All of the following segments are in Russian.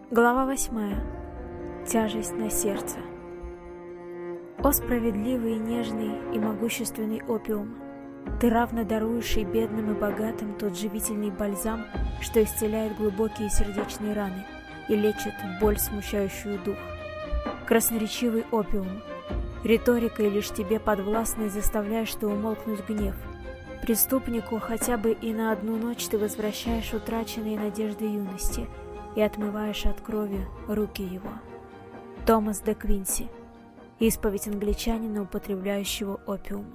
Глава 8. Тяжесть на сердце. О справедливый, нежный и могущественный опиум! Ты равно даруешь и бедным, и богатым тот живительный бальзам, что исцеляет глубокие сердечные раны и лечит боль, смущающую дух. Красноречивый опиум! Риторикой лишь тебе подвластной заставляешь ты умолкнуть гнев. Преступнику хотя бы и на одну ночь ты возвращаешь утраченные надежды юности и отмываешь от крови руки его. Томас де Квинси. Исповедь англичанина, употребляющего опиум.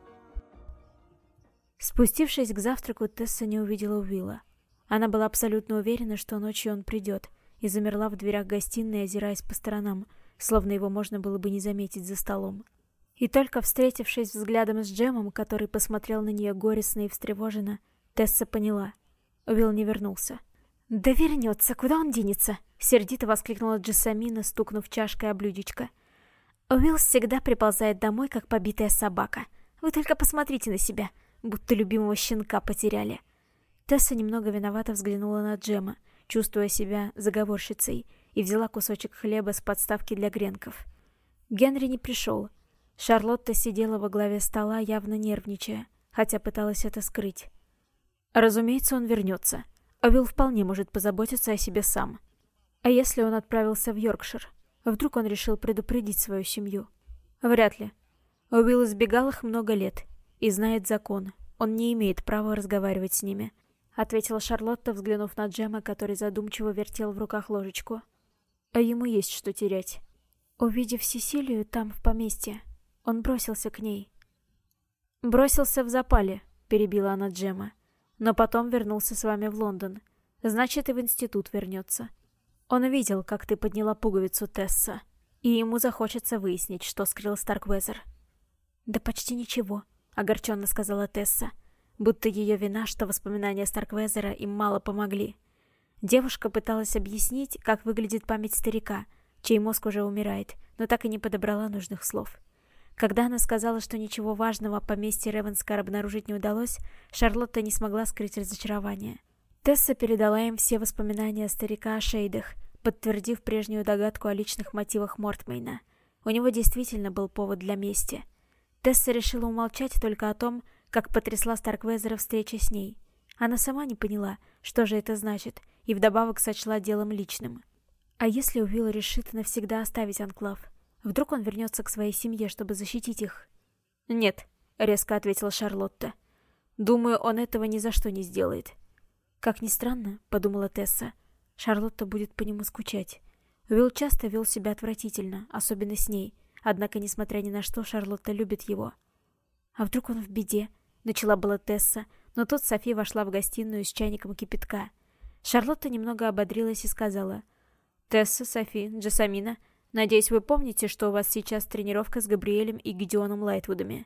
Спустившись к завтраку, Тесса не увидела Уилла. Она была абсолютно уверена, что ночью он придет, и замерла в дверях гостиной, озираясь по сторонам, словно его можно было бы не заметить за столом. И только встретившись взглядом с Джемом, который посмотрел на нее горестно и встревоженно, Тесса поняла. Уилл не вернулся. «Да вернется, куда он денется?» — сердито воскликнула Джессамина, стукнув чашкой о блюдечко. «Уилл всегда приползает домой, как побитая собака. Вы только посмотрите на себя, будто любимого щенка потеряли». Тесса немного виновато взглянула на Джема, чувствуя себя заговорщицей, и взяла кусочек хлеба с подставки для гренков. Генри не пришел. Шарлотта сидела во главе стола, явно нервничая, хотя пыталась это скрыть. «Разумеется, он вернется. Уилл вполне может позаботиться о себе сам. А если он отправился в Йоркшир? Вдруг он решил предупредить свою семью? Вряд ли. Уилл избегал их много лет и знает закон. Он не имеет права разговаривать с ними», — ответила Шарлотта, взглянув на Джема, который задумчиво вертел в руках ложечку. «А ему есть что терять». Увидев Сесилию там, в поместье, он бросился к ней. «Бросился в запале», — перебила она Джема. «Но потом вернулся с вами в Лондон. Значит, и в институт вернется. Он видел, как ты подняла пуговицу, Тесса, и ему захочется выяснить, что скрыл Старквезер». «Да почти ничего», — огорченно сказала Тесса, будто ее вина, что воспоминания Старквезера им мало помогли. Девушка пыталась объяснить, как выглядит память старика, чей мозг уже умирает, но так и не подобрала нужных слов. Когда она сказала, что ничего важного о поместье Ревенскар обнаружить не удалось, Шарлотта не смогла скрыть разочарование. Тесса передала им все воспоминания старика о Шейдах, подтвердив прежнюю догадку о личных мотивах Мортмейна. У него действительно был повод для мести. Тесса решила умолчать только о том, как потрясла Старквезера встреча с ней. Она сама не поняла, что же это значит, и вдобавок сочла делом личным. А если Уилл решит навсегда оставить Анклав? Вдруг он вернется к своей семье, чтобы защитить их? «Нет», — резко ответила Шарлотта. «Думаю, он этого ни за что не сделает». «Как ни странно», — подумала Тесса, — «Шарлотта будет по нему скучать». Уилл часто вел себя отвратительно, особенно с ней, однако, несмотря ни на что, Шарлотта любит его. «А вдруг он в беде?» — начала была Тесса, но тут Софи вошла в гостиную с чайником кипятка. Шарлотта немного ободрилась и сказала: «Тесса, Софи, Джессамина, надеюсь, вы помните, что у вас сейчас тренировка с Габриэлем и Гидеоном Лайтвудами».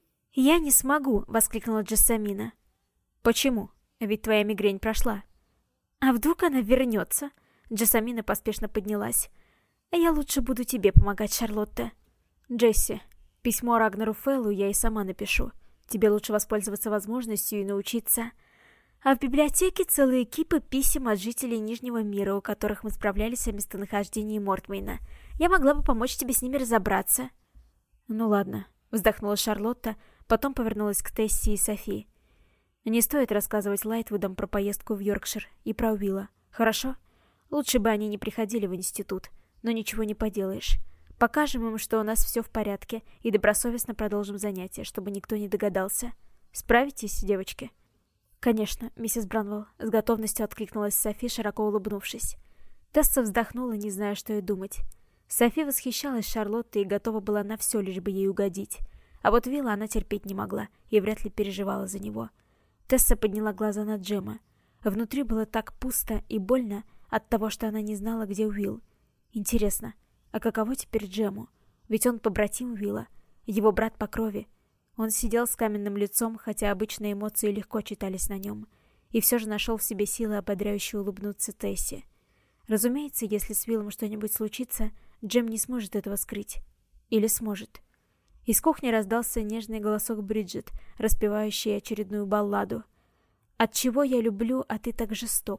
«Я не смогу!» — воскликнула Джессамина. «Почему? Ведь твоя мигрень прошла». «А вдруг она вернется?» Джессамина поспешно поднялась. «Я лучше буду тебе помогать, Шарлотта». «Джесси, письмо Рагнару Феллу я и сама напишу. Тебе лучше воспользоваться возможностью и научиться...» «А в библиотеке целые кипы писем от жителей Нижнего мира, у которых мы справлялись о местонахождении Мортмейна. Я могла бы помочь тебе с ними разобраться». «Ну ладно», — вздохнула Шарлотта, потом повернулась к Тессе и Софи. «Не стоит рассказывать Лайтвудам про поездку в Йоркшир и про Уилла, хорошо? Лучше бы они не приходили в институт, но ничего не поделаешь. Покажем им, что у нас все в порядке, и добросовестно продолжим занятия, чтобы никто не догадался. Справитесь, девочки?» «Конечно, миссис Бранвелл», — с готовностью откликнулась Софи, широко улыбнувшись. Тесса вздохнула, не зная, что и думать. Софи восхищалась Шарлоттой и готова была на все, лишь бы ей угодить. А вот Уилла она терпеть не могла и вряд ли переживала за него. Тесса подняла глаза на Джема. Внутри было так пусто и больно от того, что она не знала, где Уилл. Интересно, а каково теперь Джему? Ведь он побратим Уилла, его брат по крови. Он сидел с каменным лицом, хотя обычные эмоции легко читались на нем, и все же нашел в себе силы ободряюще улыбнуться Тессе. Разумеется, если с Уиллом что-нибудь случится, Джем не сможет этого скрыть. Или сможет. Из кухни раздался нежный голосок Бриджит, распевающий очередную балладу. «Отчего я люблю, а ты так жесток?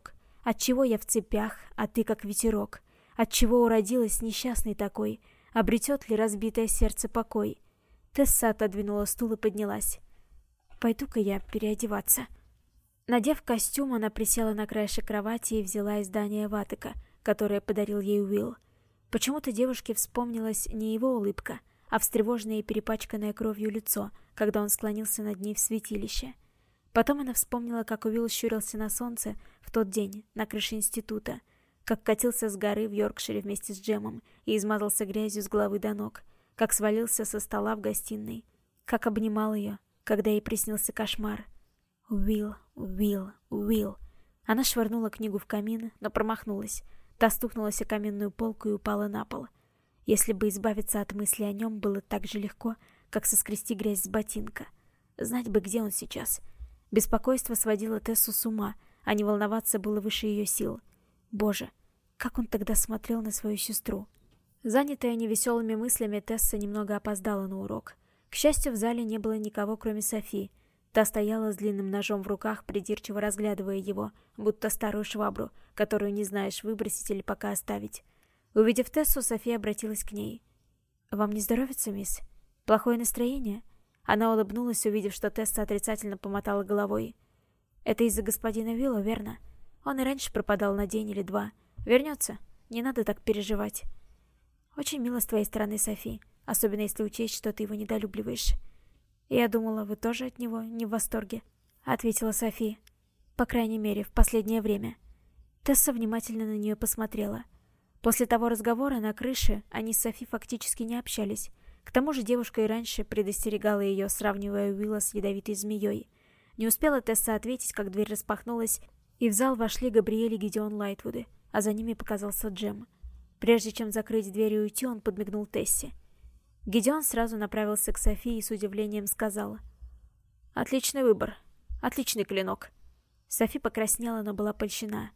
Отчего я в цепях, а ты как ветерок? Отчего уродилась несчастный такой? Обретет ли разбитое сердце покой? Тесса отодвинула стул и поднялась. «Пойду-ка я переодеваться». Надев костюм, она присела на краешек кровати и взяла издание Ватека, которое подарил ей Уилл. Почему-то девушке вспомнилась не его улыбка, а встревоженное и перепачканное кровью лицо, когда он склонился над ней в святилище. Потом она вспомнила, как Уилл щурился на солнце в тот день на крыше института, как катился с горы в Йоркшире вместе с Джемом и измазался грязью с головы до ног, как свалился со стола в гостиной, как обнимал ее, когда ей приснился кошмар. Уилл, Уилл, Уилл. Она швырнула книгу в камин, но промахнулась. Та стукнулась о каменную полку и упала на пол. Если бы избавиться от мысли о нем было так же легко, как соскрести грязь с ботинка. Знать бы, где он сейчас. Беспокойство сводило Тессу с ума, а не волноваться было выше ее сил. Боже, как он тогда смотрел на свою сестру. Занятая невеселыми мыслями, Тесса немного опоздала на урок. К счастью, в зале не было никого, кроме Софи. Та стояла с длинным ножом в руках, придирчиво разглядывая его, будто старую швабру, которую не знаешь, выбросить или пока оставить. Увидев Тессу, София обратилась к ней. «Вам не здоровится, мисс? Плохое настроение?» Она улыбнулась, увидев, что Тесса отрицательно помотала головой. «Это из-за господина Уилла, верно? Он и раньше пропадал на день или два. Вернется? Не надо так переживать». «Очень мило с твоей стороны, Софи, особенно если учесть, что ты его недолюбливаешь». «Я думала, вы тоже от него не в восторге», — ответила Софи. «По крайней мере, в последнее время». Тесса внимательно на нее посмотрела. После того разговора на крыше они с Софи фактически не общались. К тому же девушка и раньше предостерегала ее, сравнивая Уилла с ядовитой змеей. Не успела Тесса ответить, как дверь распахнулась, и в зал вошли Габриэль и Гидеон Лайтвуды, а за ними показался Джем. Прежде чем закрыть дверь и уйти, он подмигнул Тессе. Гидеон сразу направился к Софии и с удивлением сказал: «Отличный выбор. Отличный клинок». Софи покраснела, но была польщена.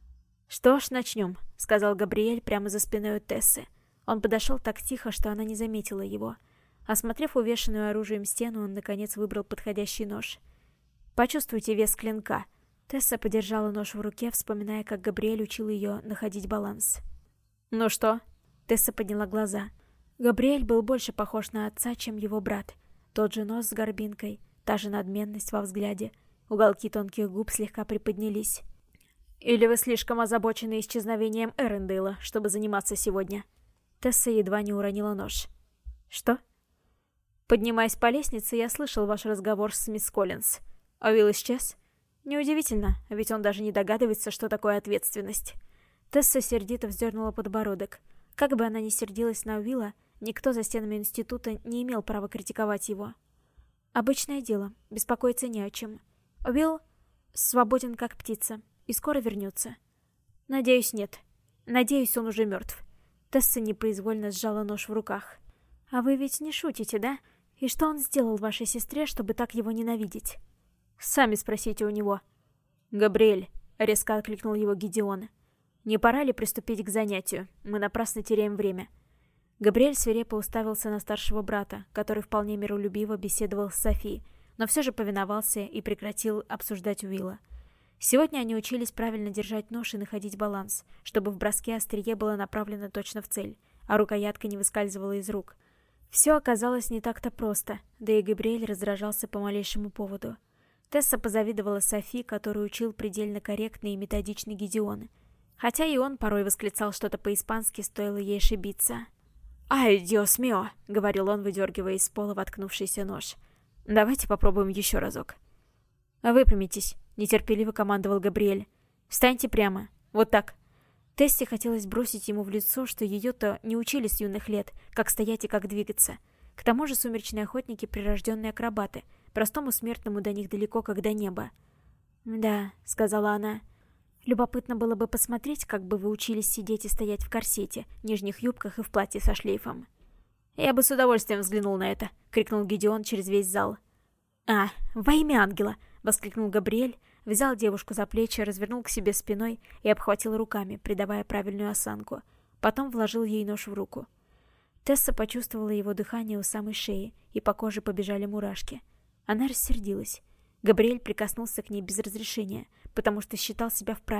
«Что ж, начнем», — сказал Габриэль прямо за спиной у Тессы. Он подошел так тихо, что она не заметила его. Осмотрев увешанную оружием стену, он, наконец, выбрал подходящий нож. «Почувствуйте вес клинка». Тесса подержала нож в руке, вспоминая, как Габриэль учил ее находить баланс. «Ну что?» Тесса подняла глаза. Габриэль был больше похож на отца, чем его брат. Тот же нос с горбинкой, та же надменность во взгляде. Уголки тонких губ слегка приподнялись. «Или вы слишком озабочены исчезновением Эрендейла, чтобы заниматься сегодня?» Тесса едва не уронила нож. «Что?» «Поднимаясь по лестнице, я слышал ваш разговор с мисс Коллинз. А Уилл исчез? Неудивительно, ведь он даже не догадывается, что такое ответственность». Тесса сердито вздернула подбородок. Как бы она ни сердилась на Уилла, никто за стенами института не имел права критиковать его. «Обычное дело, беспокоиться не о чем. Уилл свободен как птица и скоро вернется». «Надеюсь, нет. Надеюсь, он уже мертв». Тесса непроизвольно сжала нож в руках. «А вы ведь не шутите, да? И что он сделал вашей сестре, чтобы так его ненавидеть?» «Сами спросите у него». «Габриэль», — резко откликнул его Гидеон, — «не пора ли приступить к занятию? Мы напрасно теряем время». Габриэль свирепо уставился на старшего брата, который вполне миролюбиво беседовал с Софи, но все же повиновался и прекратил обсуждать Уилла. Сегодня они учились правильно держать нож и находить баланс, чтобы в броске острие было направлено точно в цель, а рукоятка не выскальзывала из рук. Все оказалось не так-то просто, да и Габриэль раздражался по малейшему поводу. Тесса позавидовала Софи, которую учил предельно корректный и методичный Гидеон. Хотя и он порой восклицал что-то по-испански, стоило ей ошибиться. «Ай, диос мио!» — говорил он, выдергивая из пола воткнувшийся нож. «Давайте попробуем еще разок». «Выпрямитесь», — нетерпеливо командовал Габриэль. «Встаньте прямо. Вот так». Тессе хотелось бросить ему в лицо, что ее-то не учили с юных лет, как стоять и как двигаться. К тому же сумеречные охотники — прирожденные акробаты, простому смертному до них далеко, как до неба. «Да», — сказала она. «Любопытно было бы посмотреть, как бы вы учились сидеть и стоять в корсете, нижних юбках и в платье со шлейфом». «Я бы с удовольствием взглянул на это», — крикнул Гидеон через весь зал. «А, во имя ангела!» — воскликнул Габриэль, взял девушку за плечи, развернул к себе спиной и обхватил руками, придавая правильную осанку. Потом вложил ей нож в руку. Тесса почувствовала его дыхание у самой шеи, и по коже побежали мурашки. Она рассердилась. Габриэль прикоснулся к ней без разрешения, потому что считал себя вправе,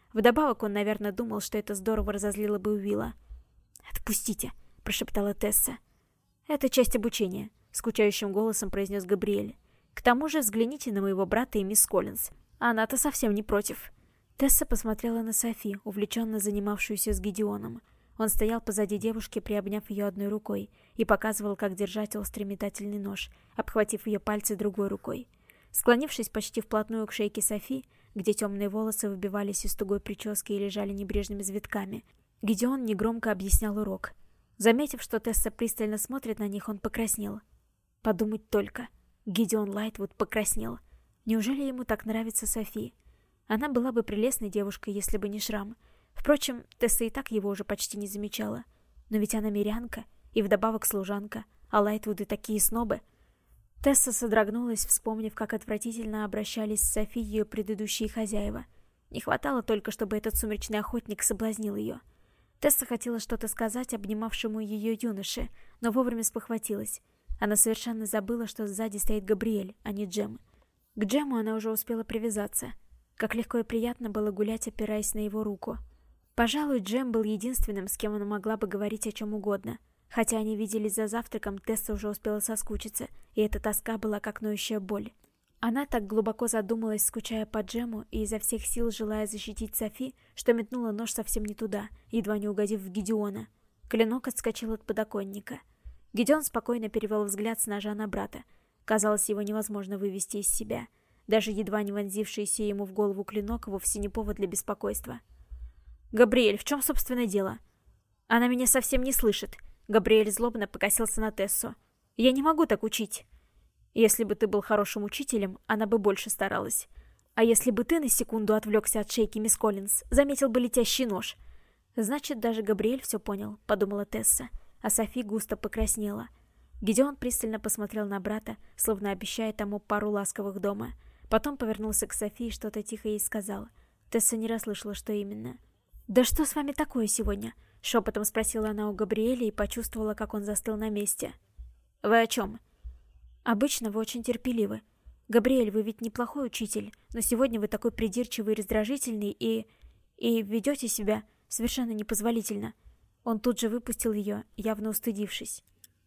Вдобавок он, наверное, думал, что это здорово разозлило бы Уилла. «Отпустите», — прошептала Тесса. «Это часть обучения», — скучающим голосом произнес Габриэль. «К тому же взгляните на моего брата и мисс Коллинз. Она-то совсем не против». Тесса посмотрела на Софи, увлеченно занимавшуюся с Гидеоном. Он стоял позади девушки, приобняв ее одной рукой, и показывал, как держать острый метательный нож, обхватив ее пальцы другой рукой. Склонившись почти вплотную к шейке Софи, где темные волосы выбивались из тугой прически и лежали небрежными завитками, Гидеон негромко объяснял урок. Заметив, что Тесса пристально смотрит на них, он покраснел. Подумать только. Гидеон Лайтвуд покраснел. Неужели ему так нравится Софи? Она была бы прелестной девушкой, если бы не шрам. Впрочем, Тесса и так его уже почти не замечала. Но ведь она мирянка и вдобавок служанка, а Лайтвуды такие снобы. Тесса содрогнулась, вспомнив, как отвратительно обращались с Софи ее предыдущие хозяева. Не хватало только, чтобы этот сумеречный охотник соблазнил ее. Тесса хотела что-то сказать обнимавшему ее юноше, но вовремя спохватилась. Она совершенно забыла, что сзади стоит Габриэль, а не Джем. К Джему она уже успела привязаться. Как легко и приятно было гулять, опираясь на его руку. Пожалуй, Джем был единственным, с кем она могла бы говорить о чем угодно. Хотя они виделись за завтраком, Тесса уже успела соскучиться, и эта тоска была как ноющая боль. Она так глубоко задумалась, скучая по Джему и изо всех сил желая защитить Софи, что метнула нож совсем не туда, едва не угодив в Гидеона. Клинок отскочил от подоконника. Гидеон спокойно перевел взгляд с ножа на брата. Казалось, его невозможно вывести из себя. Даже едва не вонзившийся ему в голову клинок вовсе не повод для беспокойства. «Габриэль, в чем, собственно, дело?» «Она меня совсем не слышит». Габриэль злобно покосился на Тессу. «Я не могу так учить». «Если бы ты был хорошим учителем, она бы больше старалась. А если бы ты на секунду отвлекся от шейки мисс Коллинз, заметил бы летящий нож». «Значит, даже Габриэль все понял», — подумала Тесса, а Софи густо покраснела. Гидеон пристально посмотрел на брата, словно обещая тому пару ласковых дома. Потом повернулся к Софи и что-то тихо ей сказал. Тесса не расслышала, что именно. «Да что с вами такое сегодня?» — шепотом спросила она у Габриэля и почувствовала, как он застыл на месте. «Вы о чем?» «Обычно вы очень терпеливы. Габриэль, вы ведь неплохой учитель, но сегодня вы такой придирчивый и раздражительный и ведете себя совершенно непозволительно». Он тут же выпустил ее, явно устыдившись.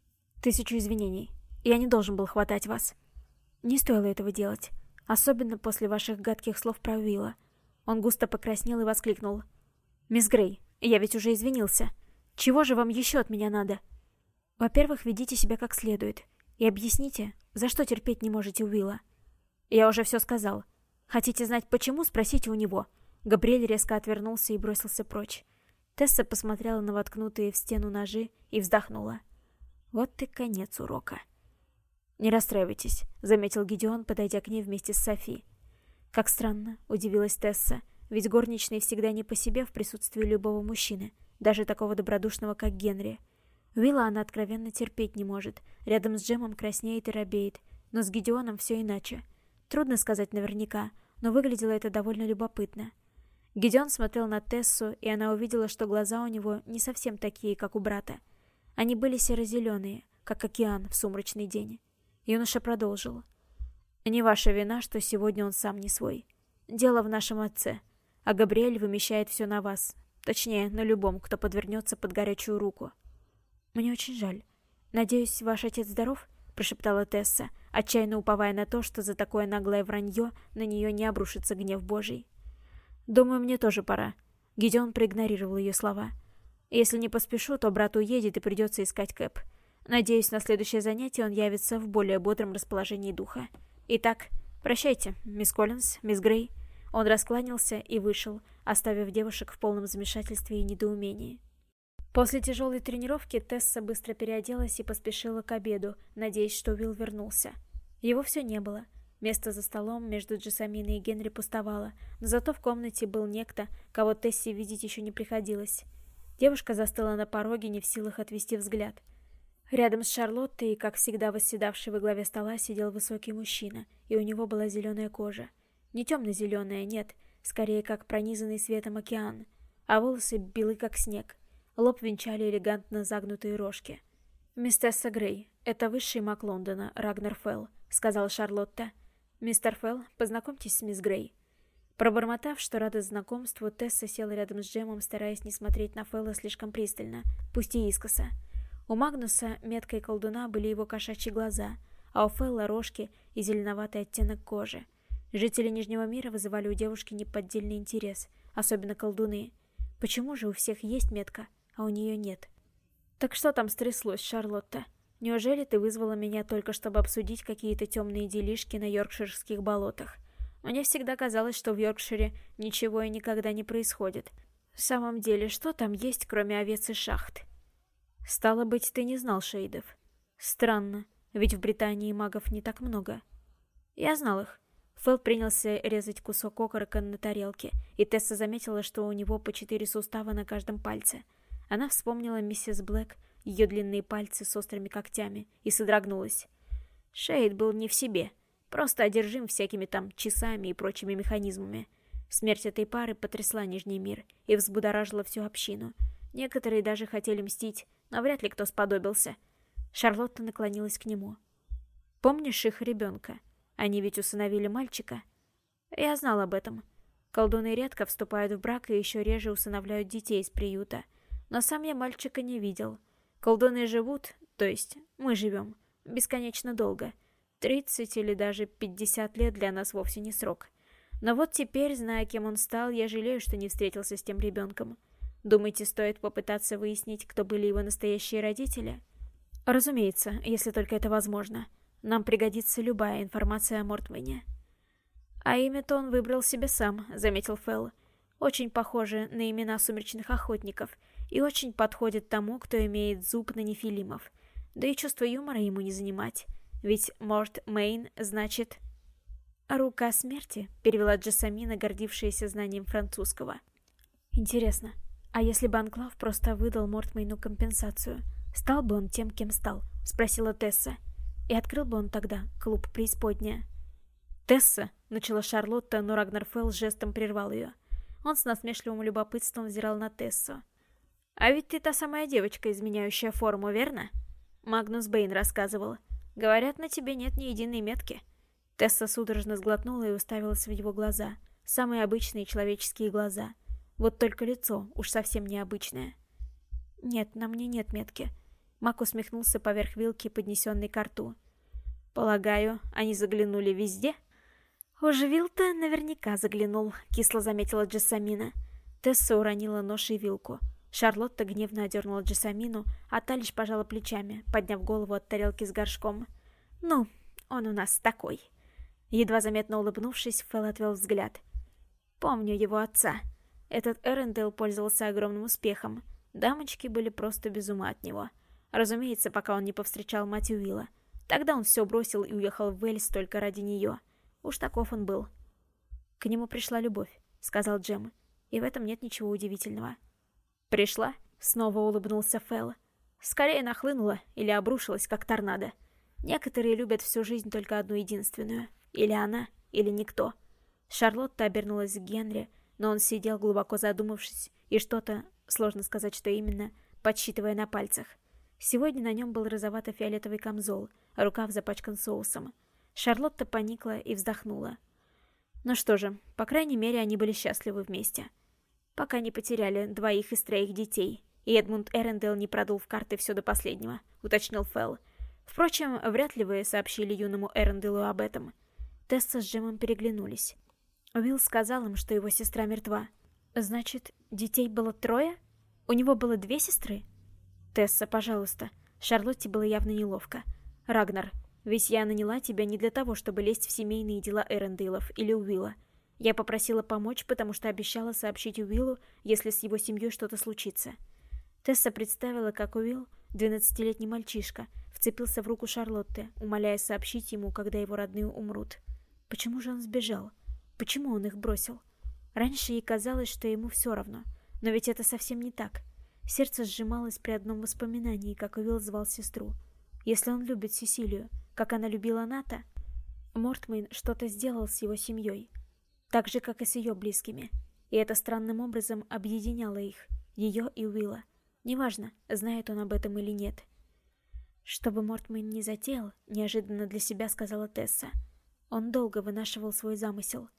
«1000 извинений. Я не должен был хватать вас». «Не стоило этого делать, особенно после ваших гадких слов про Уилла». Он густо покраснел и воскликнул. «Мисс Грей, я ведь уже извинился. Чего же вам еще от меня надо?» «Во-первых, ведите себя как следует. И объясните, за что терпеть не можете Уилла?» «Я уже все сказал. Хотите знать почему? Спросите у него». Габриэль резко отвернулся и бросился прочь. Тесса посмотрела на воткнутые в стену ножи и вздохнула. Вот и конец урока. «Не расстраивайтесь», — заметил Гидеон, подойдя к ней вместе с Софи. «Как странно», — удивилась Тесса, «ведь горничные всегда не по себе в присутствии любого мужчины, даже такого добродушного, как Генри. Уилла она откровенно терпеть не может, рядом с Джемом краснеет и робеет, но с Гидеоном все иначе. Трудно сказать наверняка, но выглядело это довольно любопытно». Гидеон смотрел на Тессу, и она увидела, что глаза у него не совсем такие, как у брата. Они были серо-зеленые, как океан в сумрачный день. Юноша продолжил. «Не ваша вина, что сегодня он сам не свой. Дело в нашем отце, а Габриэль вымещает все на вас, точнее, на любом, кто подвернется под горячую руку». «Мне очень жаль. Надеюсь, ваш отец здоров?» — прошептала Тесса, отчаянно уповая на то, что за такое наглое вранье на нее не обрушится гнев Божий. «Думаю, мне тоже пора». Гидеон проигнорировал ее слова. «Если не поспешу, то брат уедет и придется искать Кэп. Надеюсь, на следующее занятие он явится в более бодром расположении духа. Итак, прощайте, мисс Коллинз, мисс Грей». Он раскланялся и вышел, оставив девушек в полном замешательстве и недоумении. После тяжелой тренировки Тесса быстро переоделась и поспешила к обеду, надеясь, что Уилл вернулся. Его все не было. Место за столом между Джессаминой и Генри пустовало, но зато в комнате был некто, кого Тессе видеть еще не приходилось. Девушка застыла на пороге, не в силах отвести взгляд. Рядом с Шарлоттой, как всегда восседавший во главе стола, сидел высокий мужчина, и у него была зеленая кожа. Не темно-зеленая, нет, скорее как пронизанный светом океан, а волосы белы как снег. Лоб венчали элегантно загнутые рожки. «Мисс Тесса Грей, это высший маг Лондона, Рагнар Фелл», — сказала Шарлотта. «Мистер Фелл, познакомьтесь с мисс Грей». Пробормотав, что рада знакомству, Тесса села рядом с Джемом, стараясь не смотреть на Фэлла слишком пристально, пусть и искоса. У Магнуса, меткой колдуна, были его кошачьи глаза, а у Фэлла рожки и зеленоватый оттенок кожи. Жители Нижнего мира вызывали у девушки неподдельный интерес, особенно колдуны. Почему же у всех есть метка, а у нее нет? «Так что там стряслось, Шарлотта? Неужели ты вызвала меня только чтобы обсудить какие-то темные делишки на йоркширских болотах? Мне всегда казалось, что в Йоркшире ничего и никогда не происходит. В самом деле, что там есть, кроме овец и шахт?» «Стало быть, ты не знал шейдов?» «Странно, ведь в Британии магов не так много». «Я знал их». Фэл принялся резать кусок окорока на тарелке, и Тесса заметила, что у него по 4 сустава на каждом пальце. Она вспомнила миссис Блэк, ее длинные пальцы с острыми когтями, и содрогнулась. Шейд был не в себе, просто одержим всякими там часами и прочими механизмами. Смерть этой пары потрясла Нижний мир и взбудоражила всю общину. Некоторые даже хотели мстить, но вряд ли кто сподобился. Шарлотта наклонилась к нему. «Помнишь их ребенка? Они ведь усыновили мальчика?» «Я знал об этом. Колдуны редко вступают в брак и еще реже усыновляют детей из приюта. Но сам я мальчика не видел. Колдуны живут, то есть мы живем, бесконечно долго. 30 или даже 50 лет для нас вовсе не срок. Но вот теперь, зная, кем он стал, я жалею, что не встретился с тем ребенком. Думаете, стоит попытаться выяснить, кто были его настоящие родители?» «Разумеется, если только это возможно. Нам пригодится любая информация о Мортмэне». «А имя-то он выбрал себе сам», — заметил Фэл. «Очень похоже на имена сумеречных охотников и очень подходит тому, кто имеет зуб на нефилимов. Да и чувство юмора ему не занимать, ведь Мортмэйн значит...» «Рука смерти», — перевела Джессамина, гордившаяся знанием французского. «Интересно, а если бы Анклав просто выдал Мортмэйну компенсацию, стал бы он тем, кем стал?» — спросила Тесса. «И открыл бы он тогда клуб преисподняя?» «Тесса», — начала Шарлотта, но Рагнар Фелл жестом прервал ее. Он с насмешливым любопытством взирал на Тессу. «А ведь ты та самая девочка, изменяющая форму, верно?» Магнус Бэйн рассказывал. «Говорят, на тебе нет ни единой метки». Тесса судорожно сглотнула и уставилась в его глаза. Самые обычные человеческие глаза. Вот только лицо уж совсем необычное. «Нет, на мне нет метки». Мак усмехнулся поверх вилки, поднесенной ко рту. «Полагаю, они заглянули везде?» «Уж Вилл-то наверняка заглянул», — кисло заметила Джессамина. Тесса уронила нож и вилку. Шарлотта гневно одернула Джессамину, а та лишь пожала плечами, подняв голову от тарелки с горшком. «Ну, он у нас такой». Едва заметно улыбнувшись, Фэл отвел взгляд. «Помню его отца. Этот Эрендел пользовался огромным успехом. Дамочки были просто без ума от него. Разумеется, пока он не повстречал мать Уилла. Тогда он все бросил и уехал в Уэльс только ради нее. Уж таков он был». «К нему пришла любовь», — сказал Джем. «И в этом нет ничего удивительного». «Пришла?» — снова улыбнулся Фэл. «Скорее нахлынула или обрушилась, как торнадо. Некоторые любят всю жизнь только одну единственную. Или она, или никто». Шарлотта обернулась к Генри, но он сидел, глубоко задумавшись, и что-то, сложно сказать, что именно, подсчитывая на пальцах. Сегодня на нем был розовато-фиолетовый камзол, а рукав запачкан соусом. Шарлотта поникла и вздохнула. Ну что же, по крайней мере, они были счастливы вместе. Пока не потеряли 2 из 3 детей, и Эдмунд Эрендел не продул в карты все до последнего, уточнил Фэл. Впрочем, вряд ли вы сообщили юному Эренделу об этом. Тесса с Джемом переглянулись. Уилл сказал им, что его сестра мертва. Значит, детей было 3? У него было 2 сестры? Тесса, пожалуйста. Шарлотте было явно неловко. Рагнар, ведь я наняла тебя не для того, чтобы лезть в семейные дела Эренделов или Уилла. Я попросила помочь, потому что обещала сообщить Уиллу, если с его семьей что-то случится. Тесса представила, как Уилл, 12-летний мальчишка, вцепился в руку Шарлотты, умоляя сообщить ему, когда его родные умрут. Почему же он сбежал? Почему он их бросил? Раньше ей казалось, что ему все равно, но ведь это совсем не так. Сердце сжималось при одном воспоминании, как Уилл звал сестру. Если он любит Сесилию, как она любила Ната, Мортмэйн что-то сделал с его семьей, так же, как и с ее близкими, и это странным образом объединяло их, ее и Уилла. Неважно, знает он об этом или нет. «Чтобы Мортмэйн не затеял», — неожиданно для себя сказала Тесса. «Он долго вынашивал свой замысел.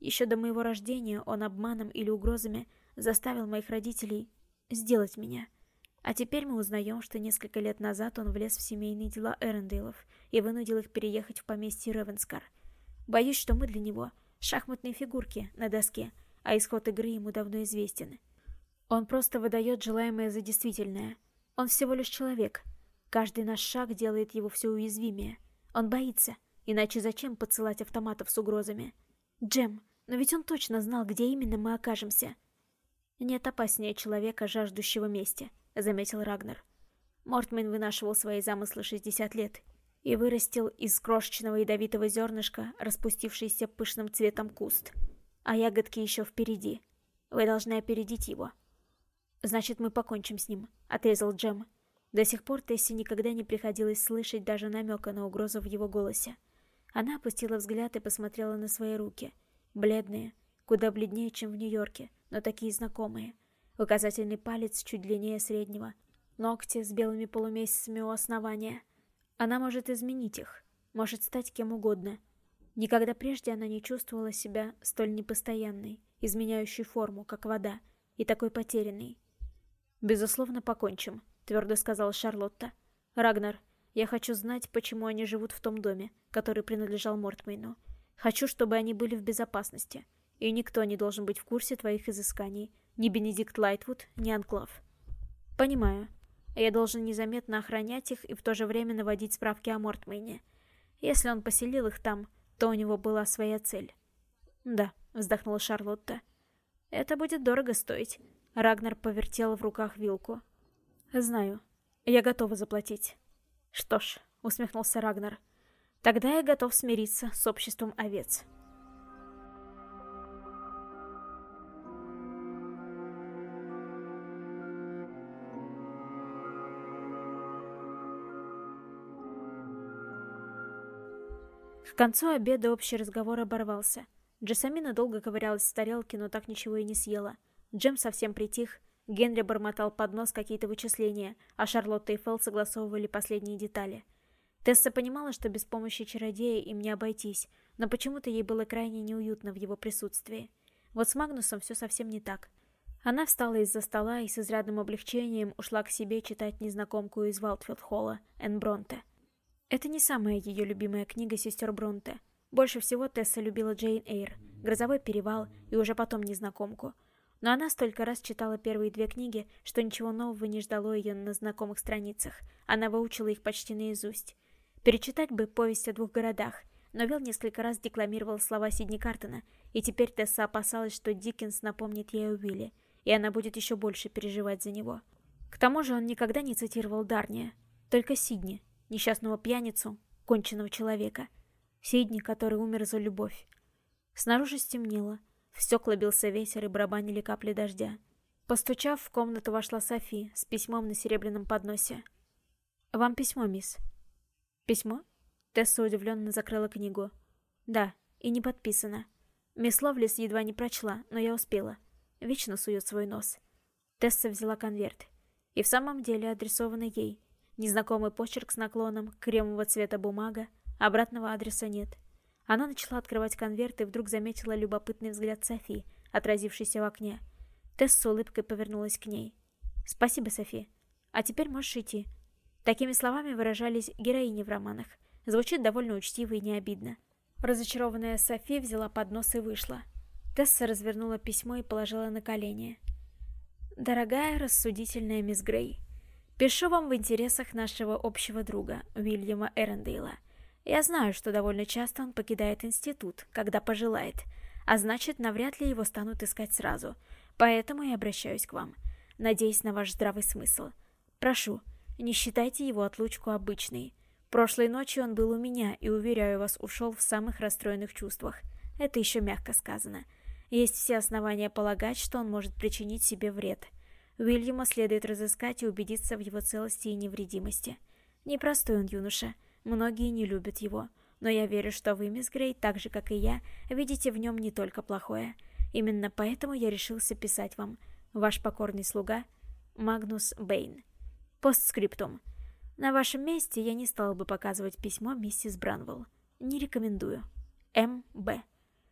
Еще до моего рождения он обманом или угрозами заставил моих родителей сделать меня. А теперь мы узнаем, что несколько лет назад он влез в семейные дела Эрендейлов и вынудил их переехать в поместье Ревенскар. Боюсь, что мы для него шахматные фигурки на доске, а исход игры ему давно известен. Он просто выдает желаемое за действительное. Он всего лишь человек. Каждый наш шаг делает его все уязвимее. Он боится, иначе зачем подсылать автоматов с угрозами? Джем, но ведь он точно знал, где именно мы окажемся. Нет опаснее человека, жаждущего мести, заметил Рагнар. Мортмейн вынашивал свои замыслы 60 лет и вырастил из крошечного ядовитого зернышка распустившийся пышным цветом куст. А ягодки еще впереди. Вы должны опередить его. Значит, мы покончим с ним, отрезал Джем. До сих пор Тессе никогда не приходилось слышать даже намека на угрозу в его голосе. Она опустила взгляд и посмотрела на свои руки. Бледные, куда бледнее, чем в Нью-Йорке, но такие знакомые. Указательный палец чуть длиннее среднего. Ногти с белыми полумесяцами у основания. Она может изменить их, может стать кем угодно. Никогда прежде она не чувствовала себя столь непостоянной, изменяющей форму, как вода, и такой потерянной. «Безусловно, покончим», — твердо сказала Шарлотта. «Рагнар, я хочу знать, почему они живут в том доме, который принадлежал Мортмейну. Хочу, чтобы они были в безопасности, и никто не должен быть в курсе твоих изысканий, ни Бенедикт Лайтвуд, ни Анклав». «Понимаю. Я должен незаметно охранять их и в то же время наводить справки о Мортмейне. Если он поселил их там, то у него была своя цель». «Да», — вздохнула Шарлотта. «Это будет дорого стоить». Рагнар повертел в руках вилку. «Знаю. Я готова заплатить». «Что ж», — усмехнулся Рагнар, — «тогда я готов смириться с обществом овец». К концу обеда общий разговор оборвался. Джессамина долго ковырялась в тарелке, но так ничего и не съела. Джем совсем притих, Генри бормотал под нос какие-то вычисления, а Шарлотта и Фэл согласовывали последние детали. Тесса понимала, что без помощи чародея им не обойтись, но почему-то ей было крайне неуютно в его присутствии. Вот с Магнусом все совсем не так. Она встала из-за стола и с изрядным облегчением ушла к себе читать незнакомку из Валтфилд-Холла, Энн Бронте. Это не самая ее любимая книга сестер Бронте. Больше всего Тесса любила Джейн Эйр, «Грозовой перевал» и уже потом «Незнакомку». Но она столько раз читала первые две книги, что ничего нового не ждало ее на знакомых страницах. Она выучила их почти наизусть. Перечитать бы «Повесть о двух городах», но Вилл несколько раз декламировал слова Сидни Картона, и теперь Тесса опасалась, что Диккенс напомнит ей о Уилле, и она будет еще больше переживать за него. К тому же он никогда не цитировал Дарния, только Сидни, несчастного пьяницу, конченого человека. Сидни, который умер за любовь. Снаружи стемнело. В стекла бился ветер и барабанили капли дождя. Постучав, в комнату вошла Софи с письмом на серебряном подносе. «Вам письмо, мисс». «Письмо?» Тесса удивленно закрыла книгу. «Да, и не подписано. Мисс Ловлис едва не прочла, но я успела. Вечно сует свой нос». Тесса взяла конверт. И в самом деле адресовано ей. Незнакомый почерк с наклоном, кремового цвета бумага, обратного адреса нет. Она начала открывать конверт и вдруг заметила любопытный взгляд Софи, отразившийся в окне. Тесс с улыбкой повернулась к ней. «Спасибо, Софи. А теперь можешь идти». Такими словами выражались героини в романах. Звучит довольно учтиво и необидно. Разочарованная Софи взяла поднос и вышла. Тесса развернула письмо и положила на колени. «Дорогая рассудительная мисс Грей, пишу вам в интересах нашего общего друга, Уильяма Эрендейла. Я знаю, что довольно часто он покидает институт, когда пожелает, а значит, навряд ли его станут искать сразу, поэтому я обращаюсь к вам, надеясь на ваш здравый смысл. Прошу, не считайте его отлучку обычной. Прошлой ночью он был у меня и, уверяю вас, ушел в самых расстроенных чувствах. Это еще мягко сказано. Есть все основания полагать, что он может причинить себе вред. Уильяма следует разыскать и убедиться в его целости и невредимости. Непростой он юноша. Многие не любят его, но я верю, что вы, мисс Грей, так же, как и я, видите в нем не только плохое. Именно поэтому я решился писать вам. Ваш покорный слуга Магнус Бэйн. Постскриптум. На вашем месте я не стала бы показывать письмо миссис Бранвелл. Не рекомендую. М.Б.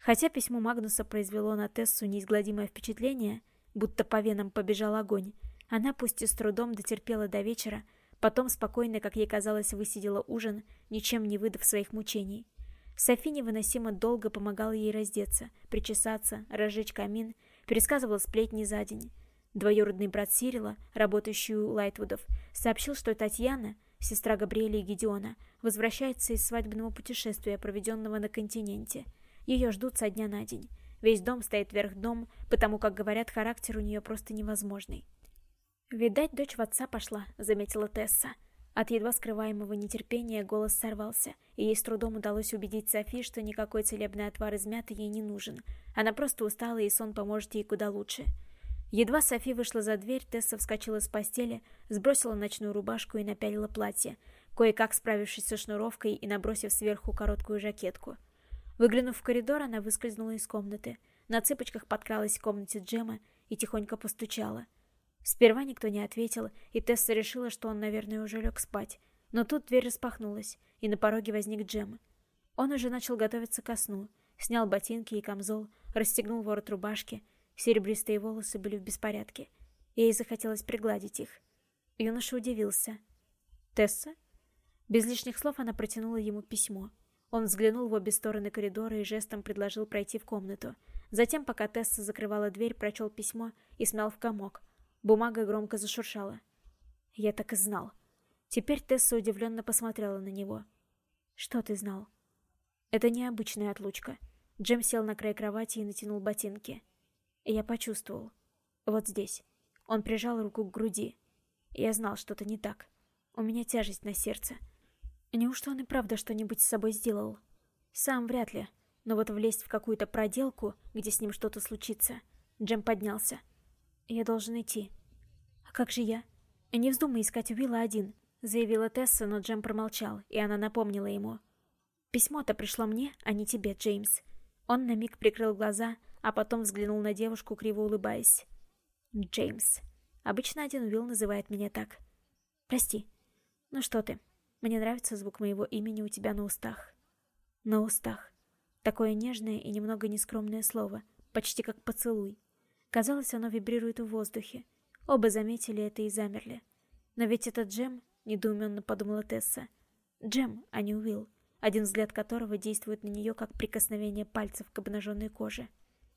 Хотя письмо Магнуса произвело на Тессу неизгладимое впечатление, будто по венам побежал огонь, она пусть и с трудом дотерпела до вечера, потом спокойно, как ей казалось, высидела ужин, ничем не выдав своих мучений. Софи невыносимо долго помогала ей раздеться, причесаться, разжечь камин, пересказывала сплетни за день. Двоюродный брат Сирила, работающий у Лайтвудов, сообщил, что Татьяна, сестра Габриэля и Гедеона, возвращается из свадебного путешествия, проведенного на континенте. Ее ждут со дня на день. Весь дом стоит вверх дном, потому как, говорят, характер у нее просто невозможный. «Видать, дочь в отца пошла», — заметила Тесса. От едва скрываемого нетерпения голос сорвался, и ей с трудом удалось убедить Софи, что никакой целебный отвар из мяты ей не нужен. Она просто устала, и сон поможет ей куда лучше. Едва Софи вышла за дверь, Тесса вскочила с постели, сбросила ночную рубашку и напялила платье, кое-как справившись со шнуровкой и набросив сверху короткую жакетку. Выглянув в коридор, она выскользнула из комнаты, на цыпочках подкралась к комнате Джема и тихонько постучала. Сперва никто не ответил, и Тесса решила, что он, наверное, уже лег спать. Но тут дверь распахнулась, и на пороге возник Джем. Он уже начал готовиться ко сну, снял ботинки и камзол, расстегнул ворот рубашки. Серебристые волосы были в беспорядке. Ей захотелось пригладить их. Юноша удивился. «Тесса?» Без лишних слов она протянула ему письмо. Он взглянул в обе стороны коридора и жестом предложил пройти в комнату. Затем, пока Тесса закрывала дверь, прочел письмо и смял в комок. Бумага громко зашуршала. «Я так и знал». Теперь Тесса удивленно посмотрела на него. «Что ты знал?» «Это необычная отлучка». Джем сел на край кровати и натянул ботинки. Я почувствовал. Вот здесь. Он прижал руку к груди. Я знал, что-то не так. У меня тяжесть на сердце. Неужто он и правда что-нибудь с собой сделал? Сам вряд ли. Но вот влезть в какую-то проделку, где с ним что-то случится. Джем поднялся. Я должен идти. А как же я? Не вздумай искать Уилла один, заявила Тесса, но Джем промолчал, и она напомнила ему. Письмо-то пришло мне, а не тебе, Джеймс. Он на миг прикрыл глаза, а потом взглянул на девушку, криво улыбаясь. Джеймс. Обычно один Уилл называет меня так. Прости. Ну что ты, мне нравится звук моего имени у тебя на устах. На устах. Такое нежное и немного нескромное слово, почти как поцелуй. Казалось, оно вибрирует в воздухе. Оба заметили это и замерли. Но ведь это Джем, недоуменно подумала Тесса. Джем, а не Уилл, один взгляд которого действует на нее, как прикосновение пальцев к обнаженной коже.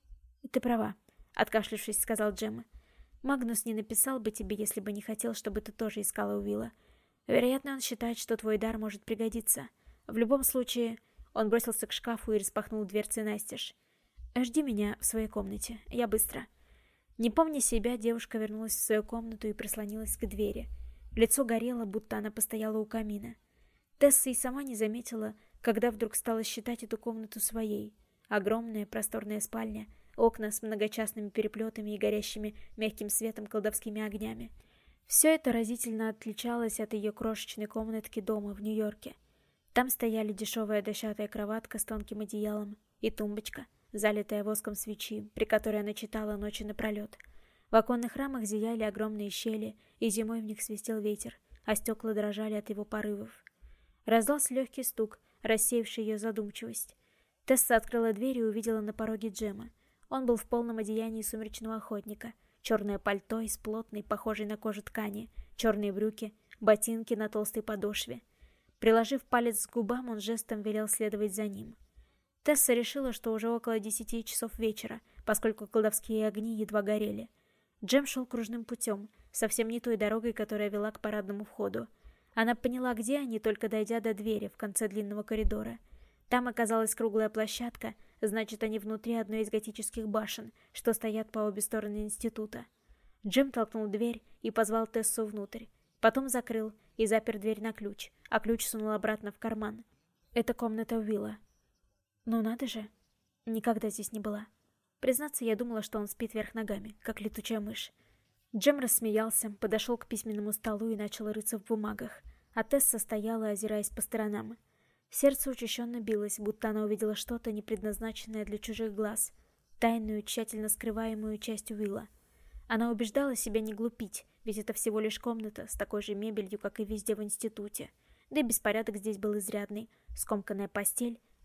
«Ты права», — откашлявшись, сказал Джем. «Магнус не написал бы тебе, если бы не хотел, чтобы ты тоже искала Уилла. Вероятно, он считает, что твой дар может пригодиться. В любом случае...» Он бросился к шкафу и распахнул дверцы настежь. «Жди меня в своей комнате. Я быстро». Не помня себя, девушка вернулась в свою комнату и прислонилась к двери. Лицо горело, будто она постояла у камина. Тесса и сама не заметила, когда вдруг стала считать эту комнату своей. Огромная просторная спальня, окна с многочастными переплетами и горящими мягким светом колдовскими огнями. Все это разительно отличалось от ее крошечной комнатки дома в Нью-Йорке. Там стояли дешевая дощатая кроватка с тонким одеялом и тумбочка, залитая воском свечи, при которой она читала ночи напролет. В оконных рамах зияли огромные щели, и зимой в них свистел ветер, а стекла дрожали от его порывов. Раздался легкий стук, рассеявший ее задумчивость. Тесса открыла дверь и увидела на пороге Джема. Он был в полном одеянии сумеречного охотника. Черное пальто из плотной, похожей на кожу ткани, черные брюки, ботинки на толстой подошве. Приложив палец к губам, он жестом велел следовать за ним. Тесса решила, что уже около 10 часов вечера, поскольку колдовские огни едва горели. Джем шел кружным путем, совсем не той дорогой, которая вела к парадному входу. Она поняла, где они, только дойдя до двери в конце длинного коридора. Там оказалась круглая площадка, значит, они внутри одной из готических башен, что стоят по обе стороны института. Джем толкнул дверь и позвал Тессу внутрь. Потом закрыл и запер дверь на ключ, а ключ сунул обратно в карман. Это комната Уилла. Ну надо же. Никогда здесь не была. Признаться, я думала, что он спит вверх ногами, как летучая мышь. Джем рассмеялся, подошел к письменному столу и начал рыться в бумагах, а Тесса стояла, озираясь по сторонам. Сердце учащенно билось, будто она увидела что-то, не предназначенное для чужих глаз, тайную, тщательно скрываемую часть Уилла. Она убеждала себя не глупить, ведь это всего лишь комната с такой же мебелью, как и везде в институте. Да и беспорядок здесь был изрядный: скомканная постель,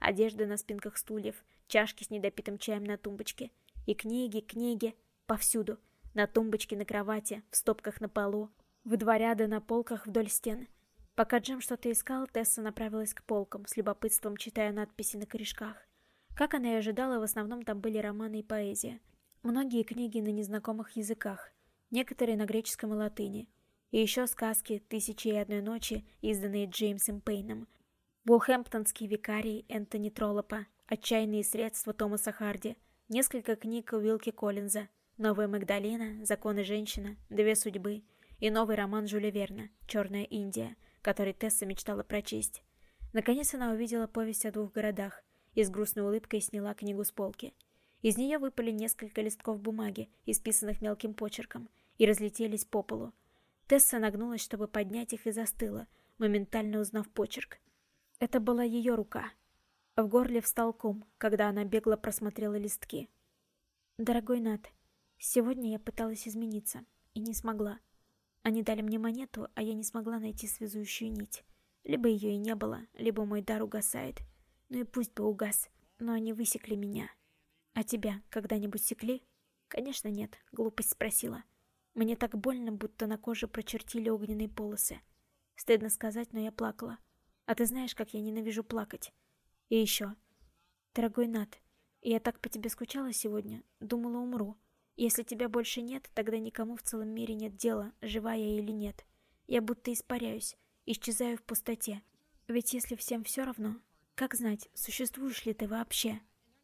одежда на спинках стульев, чашки с недопитым чаем на тумбочке. И книги, книги, повсюду. На тумбочке, на кровати, в стопках на полу, в два ряда на полках вдоль стен. Пока Джем что-то искал, Тесса направилась к полкам, с любопытством читая надписи на корешках. Как она и ожидала, в основном там были романы и поэзия. Многие книги на незнакомых языках, некоторые на греческом и латыни. И еще сказки «Тысячи и одной ночи», изданные Джеймсом Пейном. Вулхэмптонский викарий Энтони Троллопа, «Отчаянные средства» Томаса Харди, несколько книг Уилки Коллинза, «Новая Магдалина», «Законы женщины», «Две судьбы» и новый роман Жюля Верна «Черная Индия», который Тесса мечтала прочесть. Наконец она увидела повесть о двух городах и с грустной улыбкой сняла книгу с полки. Из нее выпали несколько листков бумаги, исписанных мелким почерком, и разлетелись по полу. Тесса нагнулась, чтобы поднять их, и застыла, моментально узнав почерк. Это была ее рука. В горле встал ком, когда она бегло просмотрела листки. «Дорогой Нат, сегодня я пыталась измениться, и не смогла. Они дали мне монету, а я не смогла найти связующую нить. Либо ее и не было, либо мой дар угасает. Ну и пусть бы угас, но они высекли меня. А тебя когда-нибудь секли?» «Конечно нет», — глупость спросила. Мне так больно, будто на коже прочертили огненные полосы. Стыдно сказать, но я плакала. А ты знаешь, как я ненавижу плакать. И еще. Дорогой Нат, я так по тебе скучала сегодня, думала, умру. Если тебя больше нет, тогда никому в целом мире нет дела, жива я или нет. Я будто испаряюсь, исчезаю в пустоте. Ведь если всем все равно, как знать, существуешь ли ты вообще?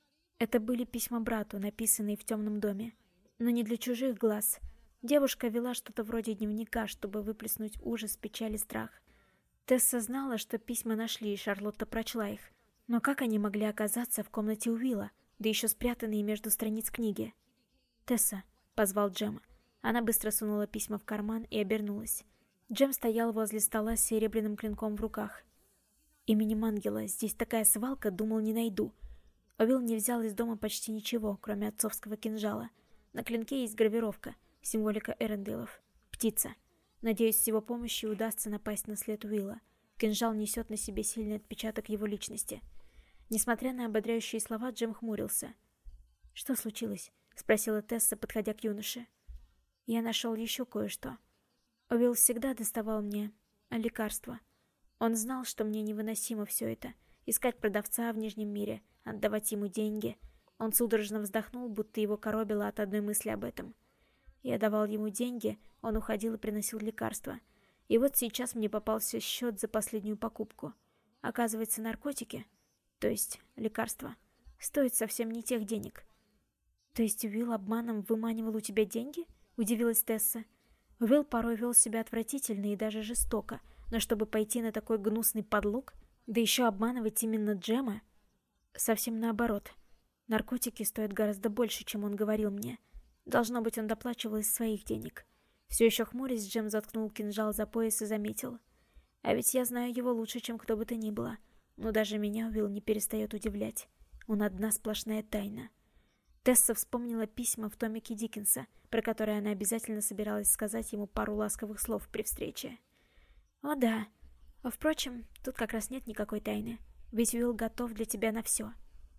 Это были письма брату, написанные в темном доме. Но не для чужих глаз. Девушка вела что-то вроде дневника, чтобы выплеснуть ужас, печаль и страх. Тесса знала, что письма нашли, и Шарлотта прочла их. Но как они могли оказаться в комнате Уилла, да еще спрятанные между страниц книги? «Тесса», — позвал Джем. Она быстро сунула письма в карман и обернулась. Джем стоял возле стола с серебряным клинком в руках. «Именем ангела, здесь такая свалка, думал, не найду». Уилл не взял из дома почти ничего, кроме отцовского кинжала. На клинке есть гравировка, символика Эренделов. Птица. Надеюсь, с его помощью удастся напасть на след Уилла. Кинжал несет на себе сильный отпечаток его личности. Несмотря на ободряющие слова, Джем хмурился. «Что случилось?» — спросила Тесса, подходя к юноше. «Я нашел еще кое-что. Уилл всегда доставал мне лекарства. Он знал, что мне невыносимо все это. Искать продавца в Нижнем мире, отдавать ему деньги. Он судорожно вздохнул, будто его коробило от одной мысли об этом. Я давал ему деньги, он уходил и приносил лекарства. И вот сейчас мне попался счет за последнюю покупку. Оказывается, наркотики, то есть лекарства, стоят совсем не тех денег». «То есть Уилл обманом выманивал у тебя деньги?» — удивилась Тесса. Уилл порой вел себя отвратительно и даже жестоко, но чтобы пойти на такой гнусный подлог, да еще обманывать именно Джема? Совсем наоборот. Наркотики стоят гораздо больше, чем он говорил мне. Должно быть, он доплачивал из своих денег. Все еще хмурясь, Джем заткнул кинжал за пояс и заметил. А ведь я знаю его лучше, чем кто бы то ни было. Но даже меня Уилл не перестает удивлять. Он одна сплошная тайна. Тесса вспомнила письма в томике Диккенса, про которые она обязательно собиралась сказать ему пару ласковых слов при встрече. О да. Впрочем, тут как раз нет никакой тайны. Ведь Уилл готов для тебя на все.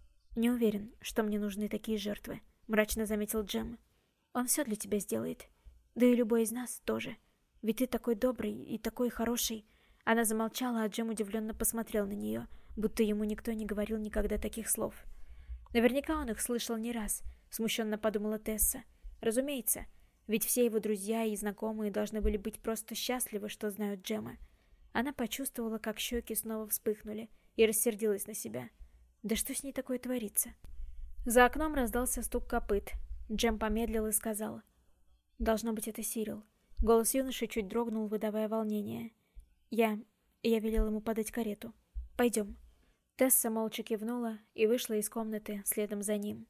Не уверен, что мне нужны такие жертвы, мрачно заметил Джем. Он все для тебя сделает. Да и любой из нас тоже. Ведь ты такой добрый и такой хороший. Она замолчала, а Джем удивленно посмотрел на нее, будто ему никто не говорил никогда таких слов. Наверняка он их слышал не раз, смущенно подумала Тесса. Разумеется, ведь все его друзья и знакомые должны были быть просто счастливы, что знают Джема. Она почувствовала, как щеки снова вспыхнули, и рассердилась на себя. Да что с ней такое творится? За окном раздался стук копыт. Джем помедлил и сказал. Должно быть, это Сирил. Голос юноши чуть дрогнул, выдавая волнение. Я велел ему подать карету. Пойдем. Тесса молча кивнула и вышла из комнаты следом за ним.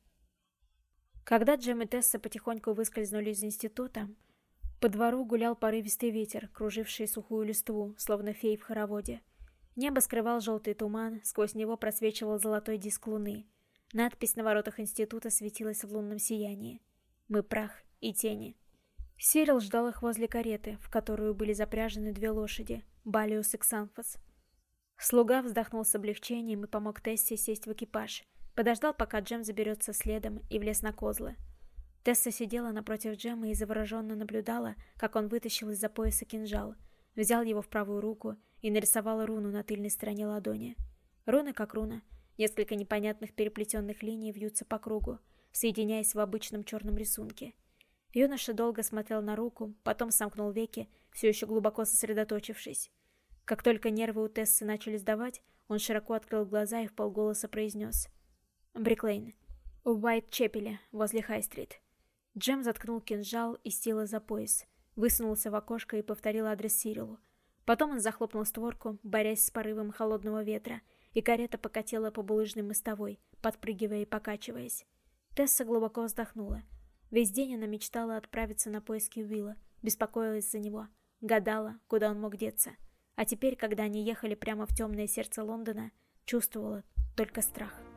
Когда Джем и Тесса потихоньку выскользнули из института, по двору гулял порывистый ветер, круживший сухую листву, словно фей в хороводе. Небо скрывал желтый туман, сквозь него просвечивал золотой диск луны. Надпись на воротах института светилась в лунном сиянии. «Мы прах и тени». Сирил ждал их возле кареты, в которую были запряжены две лошади, Балиус и Ксанфос. Слуга вздохнул с облегчением и помог Тессе сесть в экипаж. Подождал, пока Джем заберется следом, и влез на козлы. Тесса сидела напротив Джема и завороженно наблюдала, как он вытащил из-за пояса кинжал, взял его в правую руку и нарисовал руну на тыльной стороне ладони. Руна как руна. Несколько непонятных переплетенных линий вьются по кругу, соединяясь в обычном черном рисунке. Юноша долго смотрел на руку, потом сомкнул веки, все еще глубоко сосредоточившись. Как только нервы у Тессы начали сдавать, он широко открыл глаза и вполголоса произнес: «Бриклейн. У Уайт-Чепеля, возле Хай-стрит». Джем заткнул кинжал и стила за пояс, высунулся в окошко и повторил адрес Сирилу. Потом он захлопнул створку, борясь с порывом холодного ветра, и карета покатила по булыжной мостовой, подпрыгивая и покачиваясь. Тесса глубоко вздохнула. Весь день она мечтала отправиться на поиски Уилла, беспокоилась за него, гадала, куда он мог деться. А теперь, когда они ехали прямо в темное сердце Лондона, чувствовала только страх.